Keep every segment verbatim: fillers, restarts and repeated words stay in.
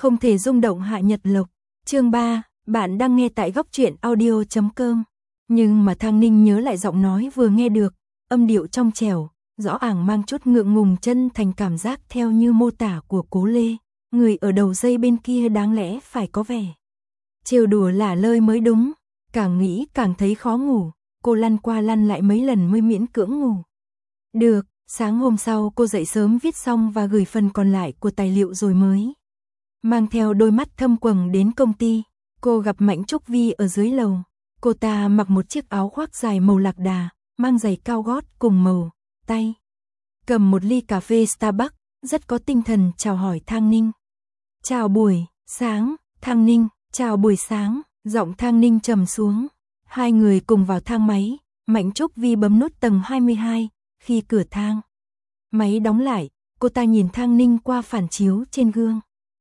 Không thể rung động Hạ Nhật Lộc. Chương ba, bạn đang nghe tại góc truyện audio chấm com. Nhưng mà Thang Ninh nhớ lại giọng nói vừa nghe được, âm điệu trong trẻo, rõ ràng mang chút ngượng ngùng chân thành cảm giác theo như mô tả của Cố Lê, người ở đầu dây bên kia đáng lẽ phải có vẻ trêu đùa lả lơi mới đúng. Càng nghĩ càng thấy khó ngủ, cô lăn qua lăn lại mấy lần mới miễn cưỡng ngủ. Được, sáng hôm sau cô dậy sớm viết xong và gửi phần còn lại của tài liệu rồi mới mang theo đôi mắt thâm quầng đến công ty. Cô gặp Mạnh Trúc Vi ở dưới lầu. Cô ta mặc một chiếc áo khoác dài màu lạc đà, mang giày cao gót cùng màu, tay cầm một ly cà phê Starbucks, rất có tinh thần chào hỏi Thang Ninh. Chào buổi sáng, Thang Ninh, chào buổi sáng, giọng Thang Ninh trầm xuống. Hai người cùng vào thang máy, Mạnh Trúc Vi bấm nút tầng hai mươi hai, khi cửa thang máy đóng lại, cô ta nhìn Thang Ninh qua phản chiếu trên gương.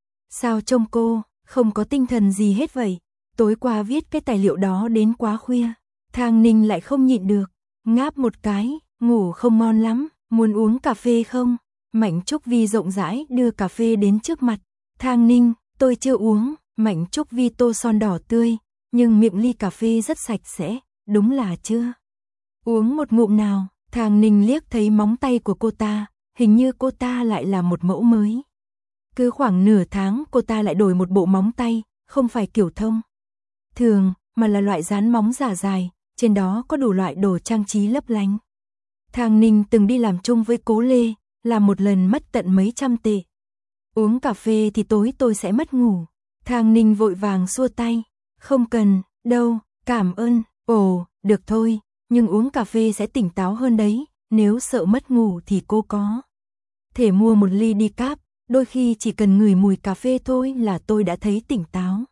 Sao trông cô không có tinh thần gì hết vậy? Tối qua viết cái tài liệu đó đến quá khuya. Thang Ninh lại không nhịn được, ngáp một cái, ngủ không ngon lắm, muốn uống cà phê không? Mạnh Trúc Vi rộng rãi đưa cà phê đến trước mặt. Thang Ninh, tôi chưa uống. Mạnh Trúc Vi tô son đỏ tươi, nhưng miệng ly cà phê rất sạch sẽ, đúng là chưa uống một ngụm nào. Thang Ninh liếc thấy móng tay của cô ta, hình như cô ta lại là một mẫu mới. Cứ khoảng nửa tháng cô ta lại đổi một bộ móng tay, không phải kiểu thông thường, mà là loại dán móng giả dài, trên đó có đủ loại đồ trang trí lấp lánh. Thang Ninh từng đi làm chung với Cố Lê, làm một lần mất tận mấy trăm tệ. Uống cà phê thì tối tôi sẽ mất ngủ. Thang Ninh vội vàng xua tay, không cần, đâu, cảm ơn. Ồ, được thôi, nhưng uống cà phê sẽ tỉnh táo hơn đấy, nếu sợ mất ngủ thì cô có thể mua một ly decaf, đôi khi chỉ cần ngửi mùi cà phê thôi là tôi đã thấy tỉnh táo.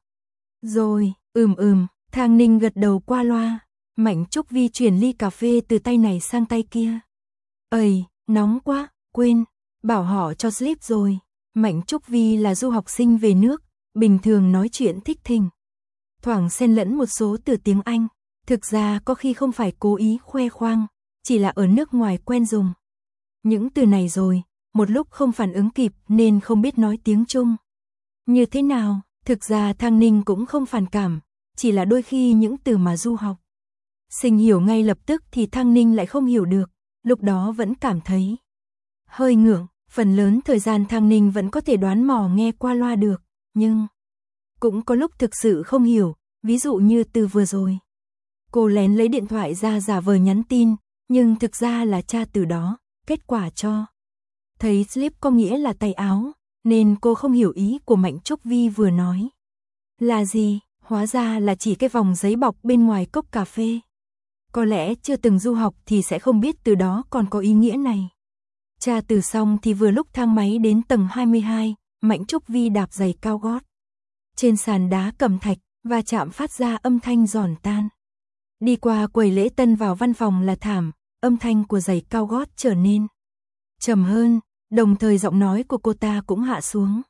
Rồi, ừm ừm, Thang Ninh gật đầu qua loa. Mạnh Trúc Vi chuyển ly cà phê từ tay này sang tay kia. Ây, nóng quá, quên, bảo họ cho slip rồi. Mạnh Trúc Vi là du học sinh về nước, bình thường nói chuyện thích thình thoảng xen lẫn một số từ tiếng Anh. Thực ra có khi không phải cố ý khoe khoang, chỉ là ở nước ngoài quen dùng những từ này rồi, một lúc không phản ứng kịp nên không biết nói tiếng Trung như thế nào. Thực ra Thang Ninh cũng không phản cảm, chỉ là đôi khi những từ mà du học sinh hiểu ngay lập tức thì Thang Ninh lại không hiểu được, lúc đó vẫn cảm thấy hơi ngượng. Phần lớn thời gian Thang Ninh vẫn có thể đoán mò nghe qua loa được, nhưng cũng có lúc thực sự không hiểu, ví dụ như từ vừa rồi. Cô lén lấy điện thoại ra giả vờ nhắn tin, nhưng thực ra là tra từ đó, kết quả cho thấy slip có nghĩa là tay áo, nên cô không hiểu ý của Mạnh Trúc Vi vừa nói là gì, hóa ra là chỉ cái vòng giấy bọc bên ngoài cốc cà phê. Có lẽ chưa từng du học thì sẽ không biết từ đó còn có ý nghĩa này. Tra từ xong thì vừa lúc thang máy đến tầng hai mươi hai, Mạnh Trúc Vi đạp giày cao gót trên sàn đá cẩm thạch, và chạm phát ra âm thanh giòn tan. Đi qua quầy lễ tân vào văn phòng là thảm, âm thanh của giày cao gót trở nên trầm hơn, đồng thời giọng nói của cô ta cũng hạ xuống.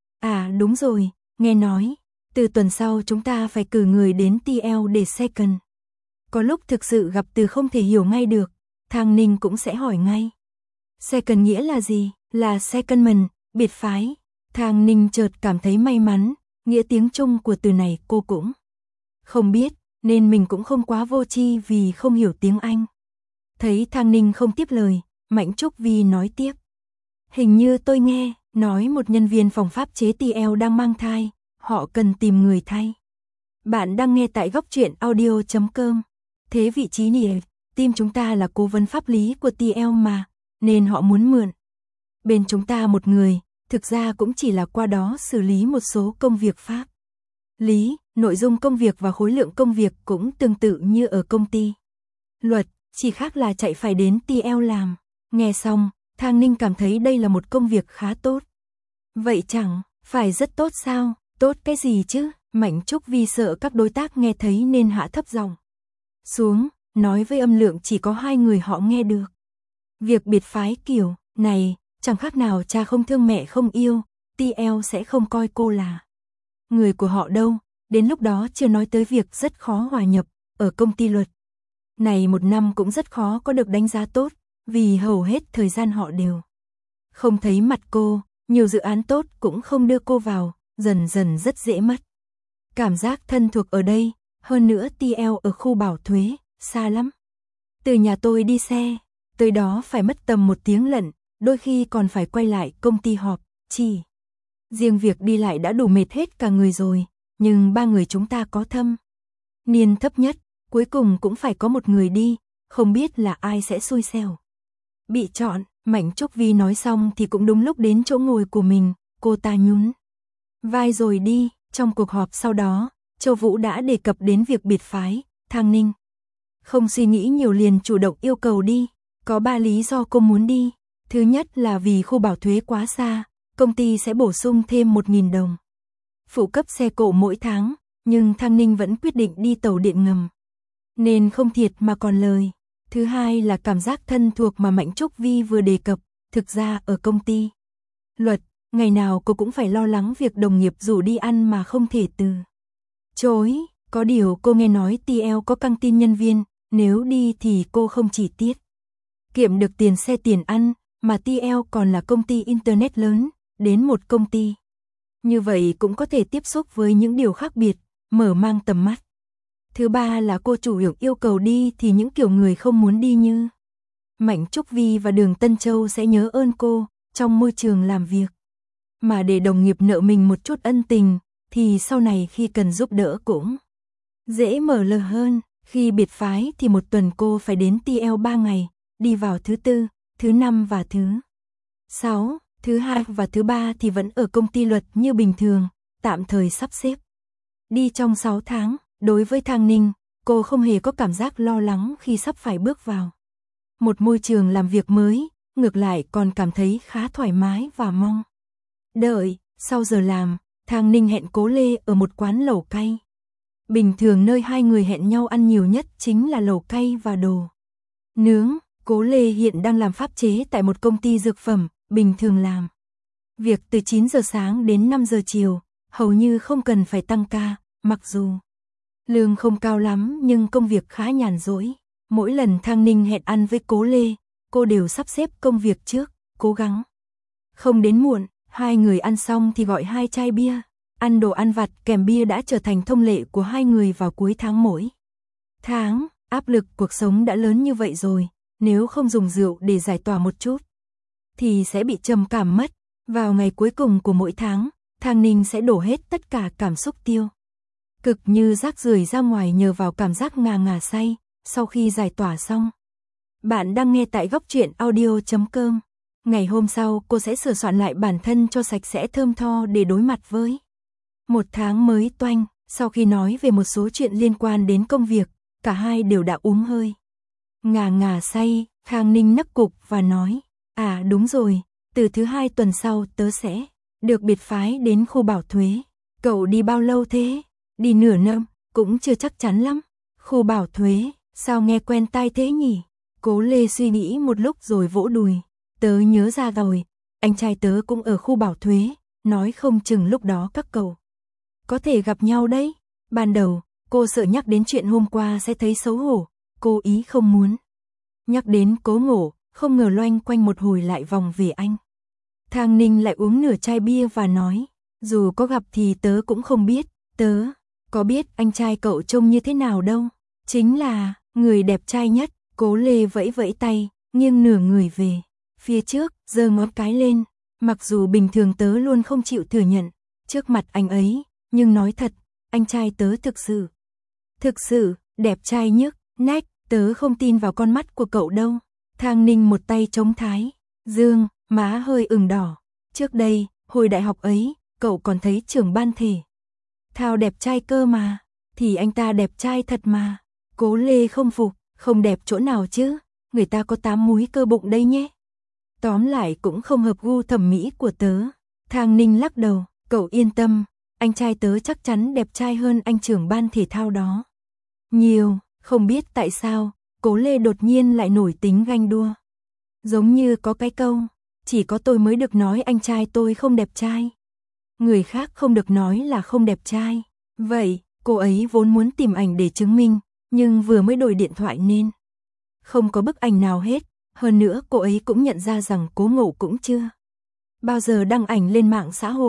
À đúng rồi, nghe nói, từ tuần sau chúng ta phải cử người đến tê lờ để second. Có lúc thực sự gặp từ không thể hiểu ngay được, Thang Ninh cũng sẽ hỏi ngay. Second nghĩa là gì? Là secondment, biệt phái. Thang Ninh chợt cảm thấy may mắn, nghĩa tiếng Trung của từ này cô cũng không biết, nên mình cũng không quá vô tri vì không hiểu tiếng Anh. Thấy Thang Ninh không tiếp lời, Mạnh Trúc Vi nói tiếp. Hình như tôi nghe, nói một nhân viên phòng pháp chế tê lờ đang mang thai, họ cần tìm người thay. Bạn đang nghe tại góc truyện audio chấm com. Thế vị trí này, team chúng ta là cố vấn pháp lý của tê lờ mà, nên họ muốn mượn bên chúng ta một người, thực ra cũng chỉ là qua đó xử lý một số công việc pháp lý, nội dung công việc và khối lượng công việc cũng tương tự như ở công ty luật, chỉ khác là chạy phải đến tê lờ làm. Nghe xong, Thang Ninh cảm thấy đây là một công việc khá tốt. Vậy chẳng phải rất tốt sao? Tốt cái gì chứ? Mạnh Trúc Vi sợ các đối tác nghe thấy nên hạ thấp giọng xuống, nói với âm lượng chỉ có hai người họ nghe được. Việc biệt phái kiểu này chẳng khác nào cha không thương mẹ không yêu, tê lờ sẽ không coi cô là người của họ đâu. Đến lúc đó chưa nói tới việc rất khó hòa nhập ở công ty luật này, một năm cũng rất khó có được đánh giá tốt, vì hầu hết thời gian họ đều không thấy mặt cô, nhiều dự án tốt cũng không đưa cô vào, dần dần rất dễ mất cảm giác thân thuộc ở đây, hơn nữa tê lờ ở khu Bảo Thuế, xa lắm. Từ nhà tôi đi xe, tới đó phải mất tầm một tiếng lận, đôi khi còn phải quay lại công ty họp, chỉ. Riêng việc đi lại đã đủ mệt hết cả người rồi, nhưng ba người chúng ta có thâm niên thấp nhất, cuối cùng cũng phải có một người đi, không biết là ai sẽ xui xẻo bị chọn. Mạnh Trúc Vi nói xong thì cũng đúng lúc đến chỗ ngồi của mình, cô ta nhún vai rồi đi. Trong cuộc họp sau đó, Châu Vũ đã đề cập đến việc biệt phái, Thang Ninh không suy nghĩ nhiều liền chủ động yêu cầu đi, có ba lý do cô muốn đi. Thứ nhất là vì khu Bảo Thuế quá xa, công ty sẽ bổ sung thêm một nghìn đồng phụ cấp xe cộ mỗi tháng, nhưng Thang Ninh vẫn quyết định đi tàu điện ngầm, nên không thiệt mà còn lời. Thứ hai là cảm giác thân thuộc mà Mạnh Trúc Vi vừa đề cập, thực ra ở công ty luật, ngày nào cô cũng phải lo lắng việc đồng nghiệp rủ đi ăn mà không thể từ chối. Có điều cô nghe nói tê lờ có căng tin nhân viên, nếu đi thì cô không chỉ tiết kiệm được tiền xe tiền ăn, mà tê lờ còn là công ty Internet lớn, đến một công ty như vậy cũng có thể tiếp xúc với những điều khác biệt, mở mang tầm mắt. Thứ ba là cô chủ yếu yêu cầu đi thì những kiểu người không muốn đi như Mạnh Trúc Vi và Đường Tân Châu sẽ nhớ ơn cô trong môi trường làm việc. Mà để đồng nghiệp nợ mình một chút ân tình, thì sau này khi cần giúp đỡ cũng dễ mở lời hơn. Khi biệt phái thì một tuần cô phải đến tê lờ ba ngày, đi vào thứ tư, thứ năm và thứ sáu, thứ hai và thứ ba thì vẫn ở công ty luật như bình thường, tạm thời sắp xếp. Đi trong sáu tháng, đối với Thang Ninh, cô không hề có cảm giác lo lắng khi sắp phải bước vào một môi trường làm việc mới, ngược lại còn cảm thấy khá thoải mái và mong đợi. Sau giờ làm, Thang Ninh hẹn Cố Lê ở một quán lẩu cay. Bình thường nơi hai người hẹn nhau ăn nhiều nhất chính là lẩu cay và đồ nướng. Cố Lê hiện đang làm pháp chế tại một công ty dược phẩm, bình thường làm việc từ chín giờ sáng đến năm giờ chiều, hầu như không cần phải tăng ca, mặc dù lương không cao lắm nhưng công việc khá nhàn rỗi. Mỗi lần Thang Ninh hẹn ăn với Cố Lê, cô đều sắp xếp công việc trước, cố gắng không đến muộn. Hai người ăn xong thì gọi hai chai bia, ăn đồ ăn vặt kèm bia đã trở thành thông lệ của hai người vào cuối tháng mỗi tháng. Áp lực cuộc sống đã lớn như vậy rồi, nếu không dùng rượu để giải tỏa một chút thì sẽ bị trầm cảm mất. Vào ngày cuối cùng của mỗi tháng, Thang Ninh sẽ đổ hết tất cả cảm xúc tiêu cực như rác rưởi ra ngoài nhờ vào cảm giác ngà ngà say sau khi giải tỏa xong. Bạn đang nghe tại góc truyện audio chấm com. Ngày hôm sau cô sẽ sửa soạn lại bản thân cho sạch sẽ thơm tho để đối mặt với một tháng mới toanh. Sau khi nói về một số chuyện liên quan đến công việc, cả hai đều đã uống hơi ngà ngà say. Thang Ninh nấc cục và nói, à đúng rồi, từ thứ hai tuần sau tớ sẽ được biệt phái đến khu Bảo Thuế. Cậu đi bao lâu thế? Đi nửa năm, cũng chưa chắc chắn lắm. Khu Bảo Thuế, sao nghe quen tai thế nhỉ? Cố Lê suy nghĩ một lúc rồi vỗ đùi. Tớ nhớ ra rồi, anh trai tớ cũng ở khu Bảo Thuế, nói không chừng lúc đó các cậu có thể gặp nhau đấy. Ban đầu, cô sợ nhắc đến chuyện hôm qua sẽ thấy xấu hổ, cô ý không muốn nhắc đến Cố Ngộ, không ngờ loanh quanh một hồi lại vòng về anh. Thang Ninh lại uống nửa chai bia và nói, dù có gặp thì tớ cũng không biết, tớ có biết anh trai cậu trông như thế nào đâu, chính là người đẹp trai nhất. Cố Lê vẫy vẫy tay, nghiêng nửa người về phía trước, giơ ngón cái lên. Mặc dù bình thường tớ luôn không chịu thừa nhận trước mặt anh ấy, nhưng nói thật, anh trai tớ thực sự, thực sự, đẹp trai nhức nách, tớ không tin vào con mắt của cậu đâu. Thang Ninh một tay chống thái dương, má hơi ửng đỏ. Trước đây, hồi đại học ấy, cậu còn thấy trưởng ban thể thao đẹp trai cơ mà, thì anh ta đẹp trai thật mà. Cố Lê không phục, không đẹp chỗ nào chứ, người ta có tám múi cơ bụng đây nhé. Tóm lại cũng không hợp gu thẩm mỹ của tớ. Thang Ninh lắc đầu, cậu yên tâm, anh trai tớ chắc chắn đẹp trai hơn anh trưởng ban thể thao đó nhiều. Không biết tại sao, Cố Lê đột nhiên lại nổi tính ganh đua. Giống như có cái câu, chỉ có tôi mới được nói anh trai tôi không đẹp trai, người khác không được nói là không đẹp trai. Vậy, cô ấy vốn muốn tìm ảnh để chứng minh, nhưng vừa mới đổi điện thoại nên không có bức ảnh nào hết. Hơn nữa cô ấy cũng nhận ra rằng Cố Ngộ cũng chưa bao giờ đăng ảnh lên mạng xã hội.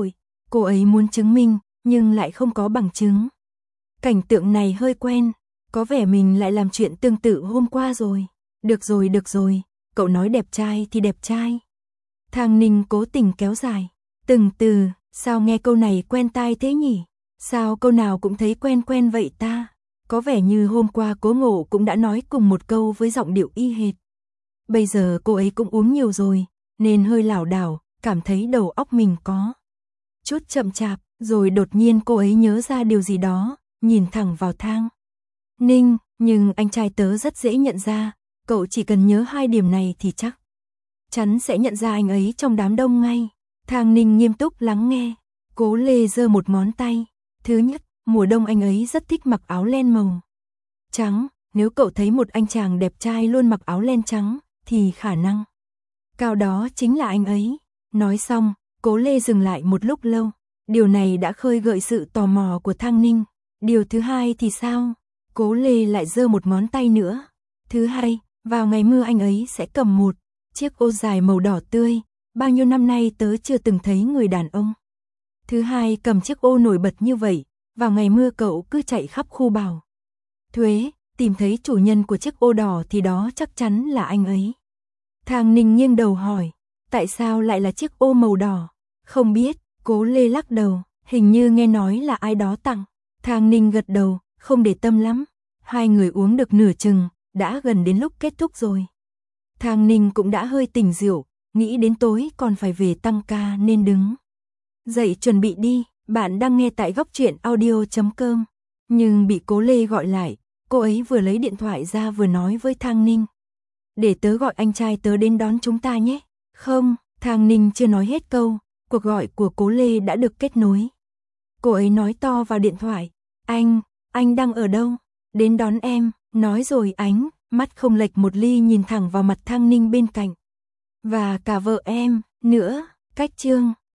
Cô ấy muốn chứng minh, nhưng lại không có bằng chứng. Cảnh tượng này hơi quen, có vẻ mình lại làm chuyện tương tự hôm qua rồi. Được rồi, được rồi, cậu nói đẹp trai thì đẹp trai. Thang Ninh cố tình kéo dài. Từng từ, sao nghe câu này quen tai thế nhỉ? Sao câu nào cũng thấy quen quen vậy ta? Có vẻ như hôm qua Cố Ngộ cũng đã nói cùng một câu với giọng điệu y hệt. Bây giờ cô ấy cũng uống nhiều rồi, nên hơi lảo đảo, cảm thấy đầu óc mình có chút chậm chạp, rồi đột nhiên cô ấy nhớ ra điều gì đó, nhìn thẳng vào Thang Ninh, nhưng anh trai tớ rất dễ nhận ra, cậu chỉ cần nhớ hai điểm này thì chắc chắn sẽ nhận ra anh ấy trong đám đông ngay. Thang Ninh nghiêm túc lắng nghe, Cố Lê giơ một ngón tay. Thứ nhất, mùa đông anh ấy rất thích mặc áo len màu trắng, nếu cậu thấy một anh chàng đẹp trai luôn mặc áo len trắng, thì khả năng cao đó chính là anh ấy. Nói xong, Cố Lê dừng lại một lúc lâu, điều này đã khơi gợi sự tò mò của Thang Ninh. Điều thứ hai thì sao? Cố Lê lại giơ một ngón tay nữa. Thứ hai, vào ngày mưa anh ấy sẽ cầm một chiếc ô dài màu đỏ tươi, bao nhiêu năm nay tớ chưa từng thấy người đàn ông thứ hai cầm chiếc ô nổi bật như vậy, vào ngày mưa cậu cứ chạy khắp khu Bảo Thuế, tìm thấy chủ nhân của chiếc ô đỏ thì đó chắc chắn là anh ấy. Thang Ninh nghiêng đầu hỏi, tại sao lại là chiếc ô màu đỏ? Không biết, Cố Lê lắc đầu, hình như nghe nói là ai đó tặng. Thang Ninh gật đầu, không để tâm lắm. Hai người uống được nửa chừng, đã gần đến lúc kết thúc rồi. Thang Ninh cũng đã hơi tỉnh rượu, nghĩ đến tối còn phải về tăng ca nên đứng dậy chuẩn bị đi. Bạn đang nghe tại góc truyện audio chấm com. Nhưng bị Cố Lê gọi lại, cô ấy vừa lấy điện thoại ra vừa nói với Thang Ninh. Để tớ gọi anh trai tớ đến đón chúng ta nhé. Không, Thang Ninh chưa nói hết câu, cuộc gọi của Cố Lê đã được kết nối. Cô ấy nói to vào điện thoại, anh, anh đang ở đâu? Đến đón em, nói rồi ánh, mắt không lệch một ly nhìn thẳng vào mặt Thang Ninh bên cạnh. Và cả vợ em, nữa, cách chương.